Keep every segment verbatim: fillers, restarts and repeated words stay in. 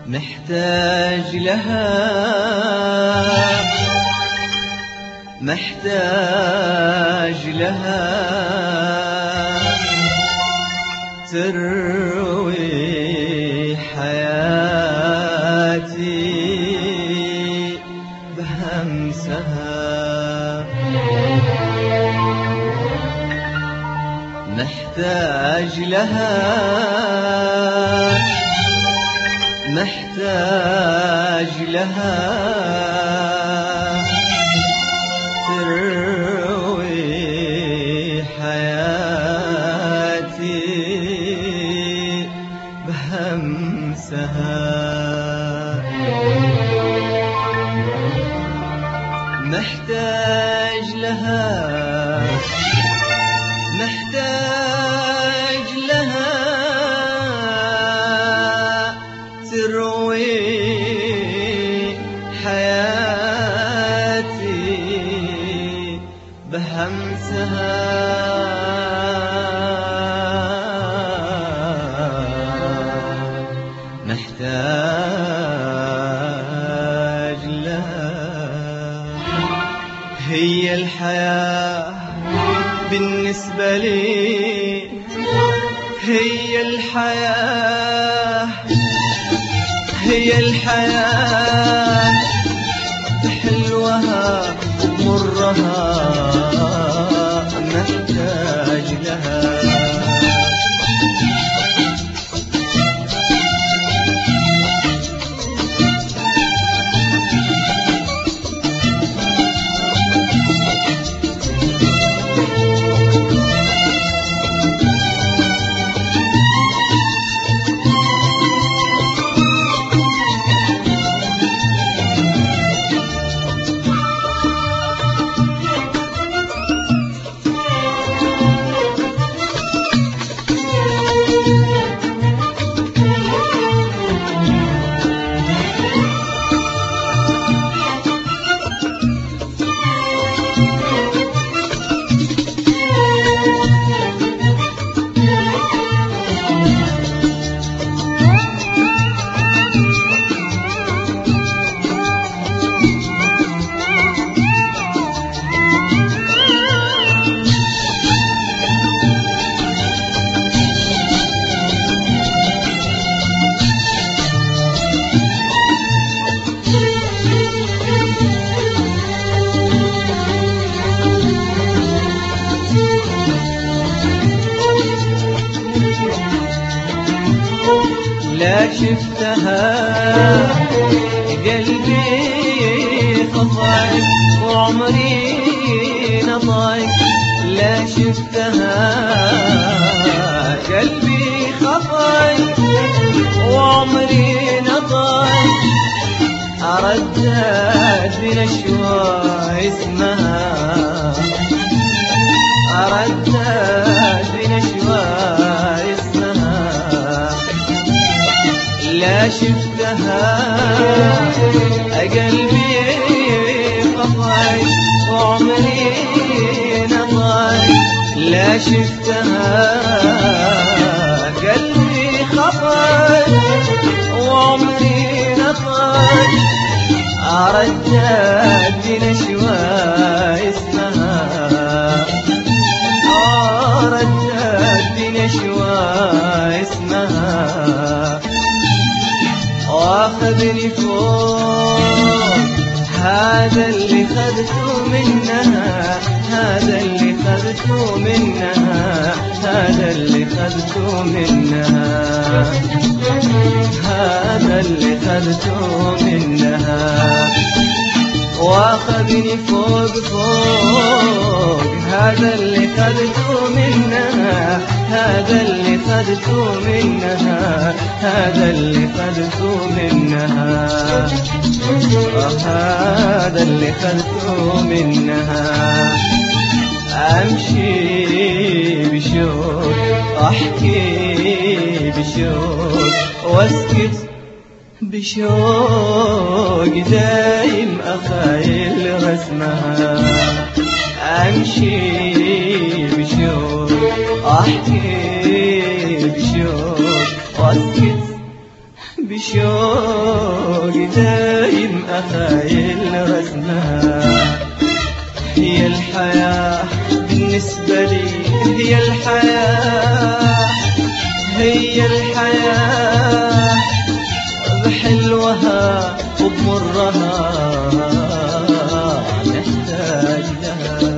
محتاج لها محتاج لها تروي حياتي بهمسها، محتاج لها محتاج لها تروي حياتي بهمسها، محتاج لها محتاج لها تروي حياتي بهمسها، محتاج لها. هي الحياة بالنسبة لي، هي الحياة هي الحياة بحلوها ومرها، محتاج لها. لا شفتها قلبي خطاك وعمري نطاك، لا شفتها قلبي خطاك وعمري نطاك، أردت بنشوى اسمها، أردت بنشوى اسمها. لا شفتها قلبي خطاك وعمري نطاك، لا شفتها قلبي خطاك وعمري نطاك، أردت بنشوى اسمها، أردت بنشوى اسمها. واخذني فوق هذا اللي خذته منها، هذا اللي خذته منها، هذا اللي خذته منها، هذا اللي خذته منها. واخذني فوق فوق هذا اللي خذته منها، هذا اللي خذته منها، هذا اللي خذته منها، هذا اللي خذته منها. أمشي بشوق أحكي بشوق واسكت بشوق، دايم أخايل رسمها. أمشي بشوق أحكي بشوق واسكت بشوق دايم أخايل رسمها. هي الحياة بالنسبة لي، هي الحياة، هي الحياة بحلوها وبمرها نحتاج لها.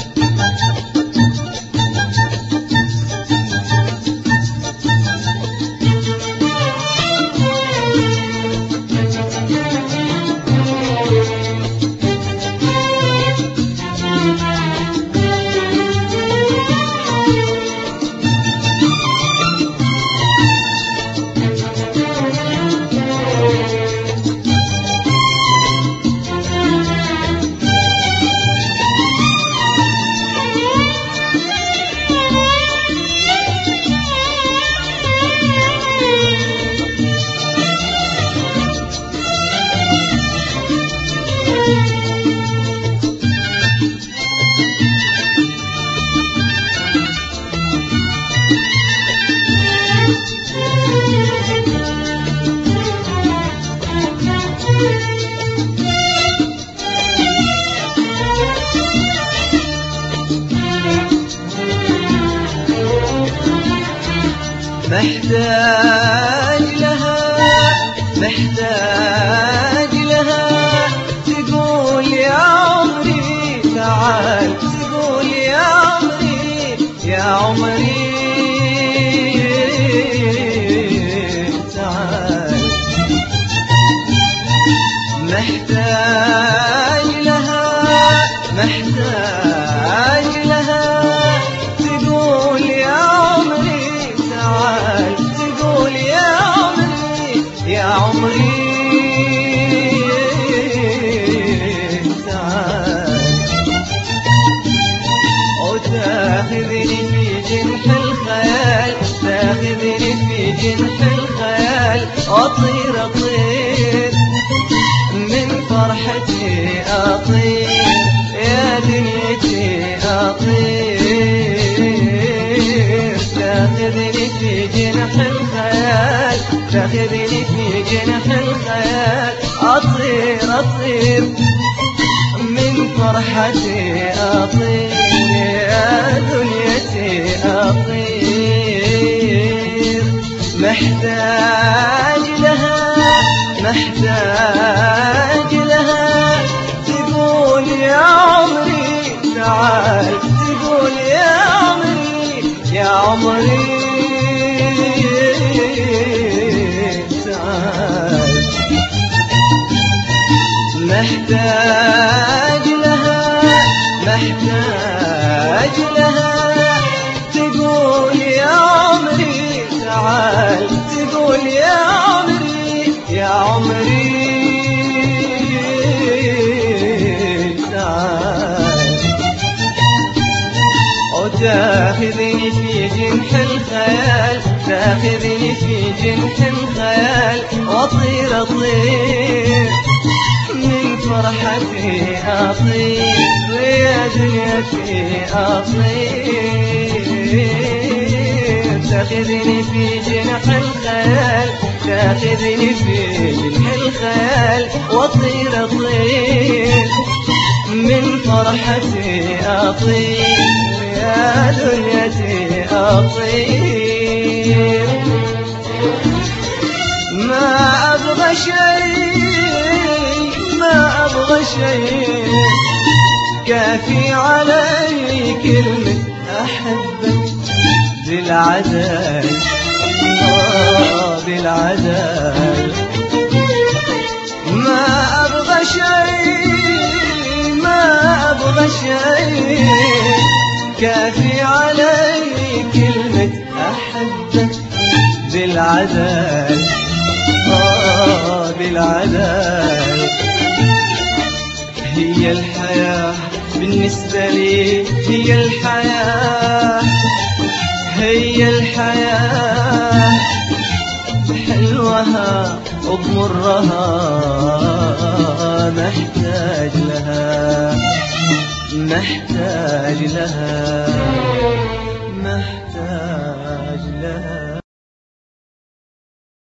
محتاج لها، محتاج لها، تقول يا عمري تعال، تقول يا عمري يا عمري تعال. محتاج لها، محتاج لها، تقول يا عمري تعال، تقول يا عمري يا عمري تعال. وتاخذني في جنح الخيال، تاخذني في جنح الخيال، أطير أطير من فرحتي أطير، يا دنيتي أطير. تاخذني في جنح الخيال، تاخذني في جنح الخيال، أطير أطير من فرحتي أطير، يا دنيتي أطير. محتاج لها، محتاج لها، تقول يا عمري تعال، تقول يا عمري يا عمري تعال. محتاج لها، محتاج لها، تقول يا عمري تعال، تقول يا عمري يا عمري تعال. وتاخذني في جنح الخيال، تاخذني في جنح الخيال، أطير أطير من فرحتي أطير، يا دنيتي أطير. تاخذني في جنح الخيال، تاخذني في جنح الخيال، وأطير أطير من فرحتي أطير، يا دنيتي أطير. ما أبغى شيء، ما أبغى شيء، كافي علي كلمة أحبك بالعدل، آه بالعدل. ما أبغى شيء، ما أبغى شيء، كافي علي كلمة أحبك بالعدل، آه بالعدل. هي الحياة بالنسبة لي، هي الحياة، هي الحياة بحلوها وبمرها محتاج لها، محتاج لها، محتاج لها.